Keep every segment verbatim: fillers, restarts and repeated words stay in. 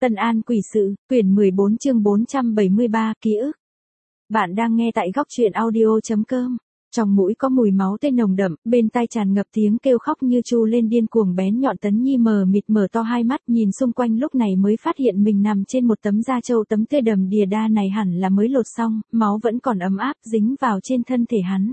Tân An Quỷ Sự, quyển mười bốn chương bốn trăm bảy mươi ba, ký ức. Bạn đang nghe tại góc truyện audio chấm com. Trong mũi có mùi máu tươi nồng đậm, bên tai tràn ngập tiếng kêu khóc như tru lên điên cuồng bén nhọn. Tấn Nhi mờ mịt mở to hai mắt nhìn xung quanh, lúc này mới phát hiện mình nằm trên một tấm da trâu. Tấm tươi đầm đìa đa này hẳn là mới lột xong, máu vẫn còn ấm áp dính vào trên thân thể hắn.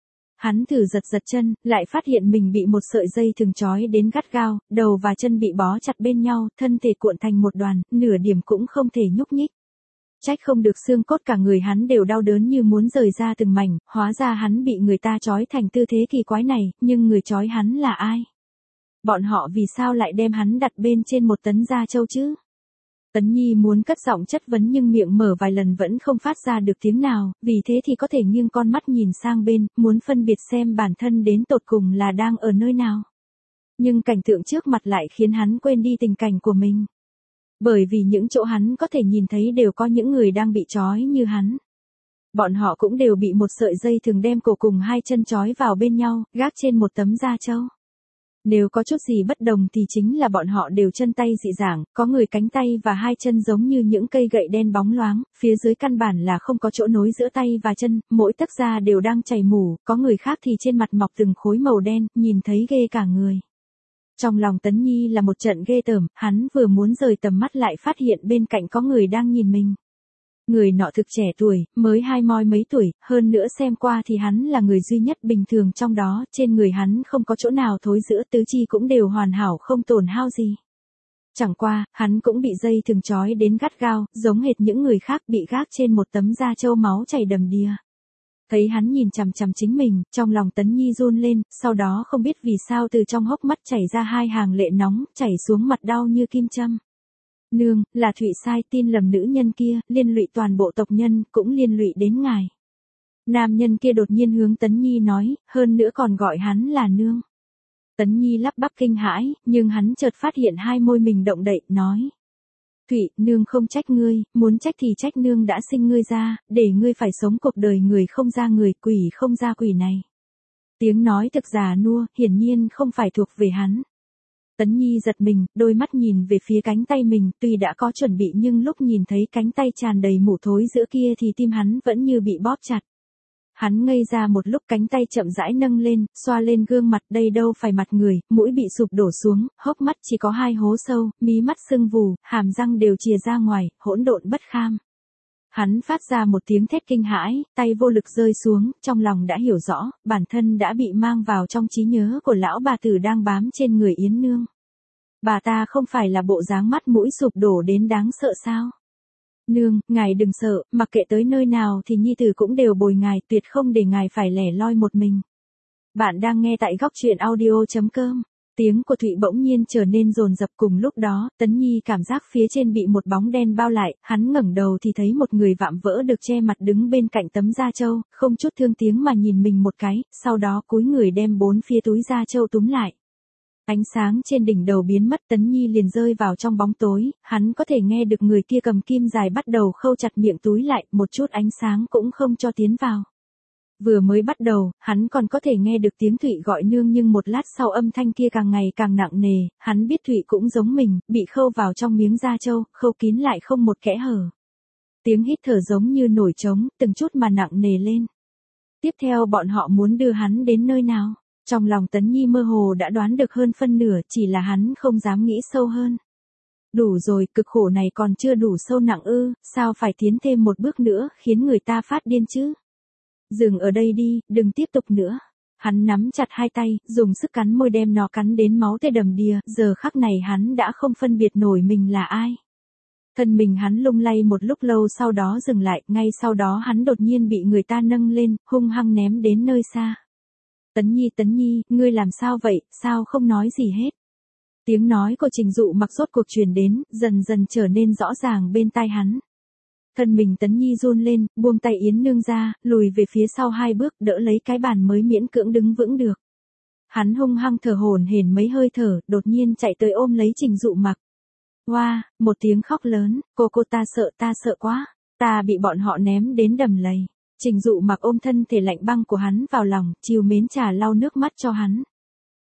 Hắn thử giật giật chân, lại phát hiện mình bị một sợi dây thừng trói đến gắt gao, đầu và chân bị bó chặt bên nhau, thân thể cuộn thành một đoàn, nửa điểm cũng không thể nhúc nhích. Trách không được xương cốt cả người hắn đều đau đớn như muốn rời ra từng mảnh, hóa ra hắn bị người ta trói thành tư thế kỳ quái này, nhưng người trói hắn là ai? Bọn họ vì sao lại đem hắn đặt bên trên một tấn da trâu chứ? Tấn Nhi muốn cất giọng chất vấn nhưng miệng mở vài lần vẫn không phát ra được tiếng nào, vì thế thì có thể nghiêng con mắt nhìn sang bên, muốn phân biệt xem bản thân đến tột cùng là đang ở nơi nào. Nhưng cảnh tượng trước mặt lại khiến hắn quên đi tình cảnh của mình. Bởi vì những chỗ hắn có thể nhìn thấy đều có những người đang bị trói như hắn. Bọn họ cũng đều bị một sợi dây thường đem cổ cùng hai chân trói vào bên nhau, gác trên một tấm da trâu. Nếu có chút gì bất đồng thì chính là bọn họ đều chân tay dị dạng, có người cánh tay và hai chân giống như những cây gậy đen bóng loáng, phía dưới căn bản là không có chỗ nối giữa tay và chân, mỗi tấc da đều đang chảy mủ, có người khác thì trên mặt mọc từng khối màu đen, nhìn thấy ghê cả người. Trong lòng Tấn Nhi là một trận ghê tởm, hắn vừa muốn rời tầm mắt lại phát hiện bên cạnh có người đang nhìn mình. Người nọ thực trẻ tuổi, mới hai mươi mấy tuổi, hơn nữa xem qua thì hắn là người duy nhất bình thường trong đó, trên người hắn không có chỗ nào thối rữa, tứ chi cũng đều hoàn hảo không tổn hao gì. Chẳng qua, hắn cũng bị dây thừng trói đến gắt gao, giống hệt những người khác bị gác trên một tấm da trâu máu chảy đầm đìa. Thấy hắn nhìn chằm chằm chính mình, trong lòng Tấn Nhi run lên, sau đó không biết vì sao từ trong hốc mắt chảy ra hai hàng lệ nóng, chảy xuống mặt đau như kim châm. Nương, là Thụy sai, tin lầm nữ nhân kia, liên lụy toàn bộ tộc nhân, cũng liên lụy đến ngài. Nam nhân kia đột nhiên hướng Tấn Nhi nói, hơn nữa còn gọi hắn là nương. Tấn Nhi lắp bắp kinh hãi, nhưng hắn chợt phát hiện hai môi mình động đậy, nói. Thụy, nương không trách ngươi, muốn trách thì trách nương đã sinh ngươi ra, để ngươi phải sống cuộc đời người không ra người, quỷ không ra quỷ này. Tiếng nói thực già nua, hiển nhiên không phải thuộc về hắn. Tấn Nhi giật mình, đôi mắt nhìn về phía cánh tay mình, tuy đã có chuẩn bị nhưng lúc nhìn thấy cánh tay tràn đầy mủ thối giữa kia thì tim hắn vẫn như bị bóp chặt. Hắn ngây ra một lúc, cánh tay chậm rãi nâng lên, xoa lên gương mặt, đây đâu phải mặt người, mũi bị sụp đổ xuống, hốc mắt chỉ có hai hố sâu, mí mắt sưng vù, hàm răng đều chìa ra ngoài, hỗn độn bất kham. Hắn phát ra một tiếng thét kinh hãi, tay vô lực rơi xuống, trong lòng đã hiểu rõ, bản thân đã bị mang vào trong trí nhớ của lão bà tử đang bám trên người Yến Nương. Bà ta không phải là bộ dáng mắt mũi sụp đổ đến đáng sợ sao? Nương, ngài đừng sợ, mặc kệ tới nơi nào thì nhi tử cũng đều bồi ngài, tuyệt không để ngài phải lẻ loi một mình. Bạn đang nghe tại góc truyện audio chấm com. Tiếng của Thụy bỗng nhiên trở nên dồn dập, cùng lúc đó, Tấn Nhi cảm giác phía trên bị một bóng đen bao lại, hắn ngẩng đầu thì thấy một người vạm vỡ được che mặt đứng bên cạnh tấm da trâu, không chút thương tiếng mà nhìn mình một cái, sau đó cúi người đem bốn phía túi da trâu túm lại. Ánh sáng trên đỉnh đầu biến mất, Tấn Nhi liền rơi vào trong bóng tối, hắn có thể nghe được người kia cầm kim dài bắt đầu khâu chặt miệng túi lại, một chút ánh sáng cũng không cho tiến vào. Vừa mới bắt đầu, hắn còn có thể nghe được tiếng Thụy gọi nương, nhưng một lát sau âm thanh kia càng ngày càng nặng nề, hắn biết Thụy cũng giống mình, bị khâu vào trong miếng da trâu, khâu kín lại không một kẽ hở. Tiếng hít thở giống như nổi trống, từng chút mà nặng nề lên. Tiếp theo bọn họ muốn đưa hắn đến nơi nào? Trong lòng Tấn Nhi mơ hồ đã đoán được hơn phân nửa, chỉ là hắn không dám nghĩ sâu hơn. Đủ rồi, cực khổ này còn chưa đủ sâu nặng ư, sao phải tiến thêm một bước nữa, khiến người ta phát điên chứ? Dừng ở đây đi, đừng tiếp tục nữa. Hắn nắm chặt hai tay, dùng sức cắn môi đem nó cắn đến máu tê đầm đìa, giờ khắc này hắn đã không phân biệt nổi mình là ai. Thân mình hắn lung lay một lúc lâu sau đó dừng lại, ngay sau đó hắn đột nhiên bị người ta nâng lên, hung hăng ném đến nơi xa. Tấn Nhi, Tấn Nhi, ngươi làm sao vậy, sao không nói gì hết? Tiếng nói của Trình Dụ Mặc rốt cuộc truyền đến, dần dần trở nên rõ ràng bên tai hắn. Thân mình Tấn Nhi run lên, buông tay Yến Nương ra, lùi về phía sau hai bước, đỡ lấy cái bàn mới miễn cưỡng đứng vững được. Hắn hung hăng thở hổn hển mấy hơi thở, đột nhiên chạy tới ôm lấy Trình Dụ Mặc. Hoa, wow, một tiếng khóc lớn, cô cô ta sợ, ta sợ quá, ta bị bọn họ ném đến đầm lầy. Trình Dụ Mặc ôm thân thể lạnh băng của hắn vào lòng, trìu mến trà lau nước mắt cho hắn.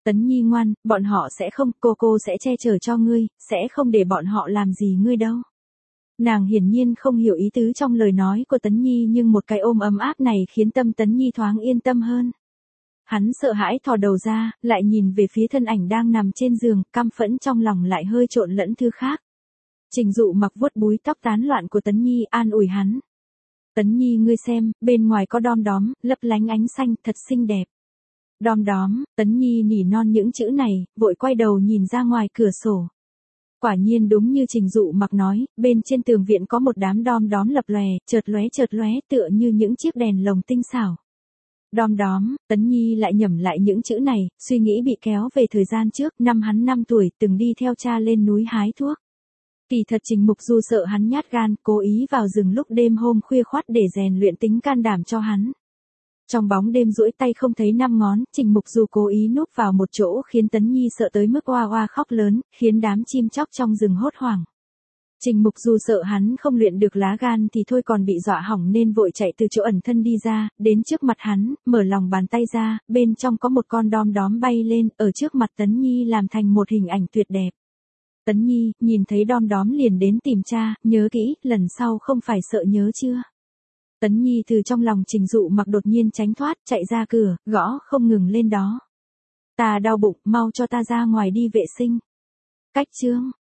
Tấn Nhi ngoan, bọn họ sẽ không, cô cô sẽ che chở cho ngươi, sẽ không để bọn họ làm gì ngươi đâu. Nàng hiển nhiên không hiểu ý tứ trong lời nói của Tấn Nhi nhưng một cái ôm ấm áp này khiến tâm Tấn Nhi thoáng yên tâm hơn. Hắn sợ hãi thò đầu ra, lại nhìn về phía thân ảnh đang nằm trên giường, căm phẫn trong lòng lại hơi trộn lẫn thứ khác. Trình Dụ Mặc vuốt búi tóc tán loạn của Tấn Nhi an ủi hắn. Tấn Nhi ngươi xem, bên ngoài có đom đóm, lấp lánh ánh xanh, thật xinh đẹp. Đom đóm, Tấn Nhi nỉ non những chữ này, vội quay đầu nhìn ra ngoài cửa sổ. Quả nhiên đúng như Trình Dụ Mặc nói, bên trên tường viện có một đám đom đóm lập lòe, chợt lóe chợt lóe tựa như những chiếc đèn lồng tinh xảo. Đom đóm, Tấn Nhi lại nhẩm lại những chữ này, suy nghĩ bị kéo về thời gian trước, năm hắn năm tuổi, từng đi theo cha lên núi hái thuốc. Kỳ thật Trình Mục Du sợ hắn nhát gan, cố ý vào rừng lúc đêm hôm khuya khoắt để rèn luyện tính can đảm cho hắn. Trong bóng đêm duỗi tay không thấy năm ngón, Trình Mục Du cố ý núp vào một chỗ khiến Tấn Nhi sợ tới mức oa oa khóc lớn, khiến đám chim chóc trong rừng hốt hoảng. Trình Mục Du sợ hắn không luyện được lá gan thì thôi còn bị dọa hỏng nên vội chạy từ chỗ ẩn thân đi ra, đến trước mặt hắn, mở lòng bàn tay ra, bên trong có một con đom đóm bay lên, ở trước mặt Tấn Nhi làm thành một hình ảnh tuyệt đẹp. Tấn Nhi, nhìn thấy đom đóm liền đến tìm cha, nhớ kỹ, lần sau không phải sợ nhớ chưa. Tấn Nhi từ trong lòng Trình Dụ Mặc đột nhiên tránh thoát, chạy ra cửa, gõ không ngừng lên đó. Ta đau bụng, mau cho ta ra ngoài đi vệ sinh. Cách chương.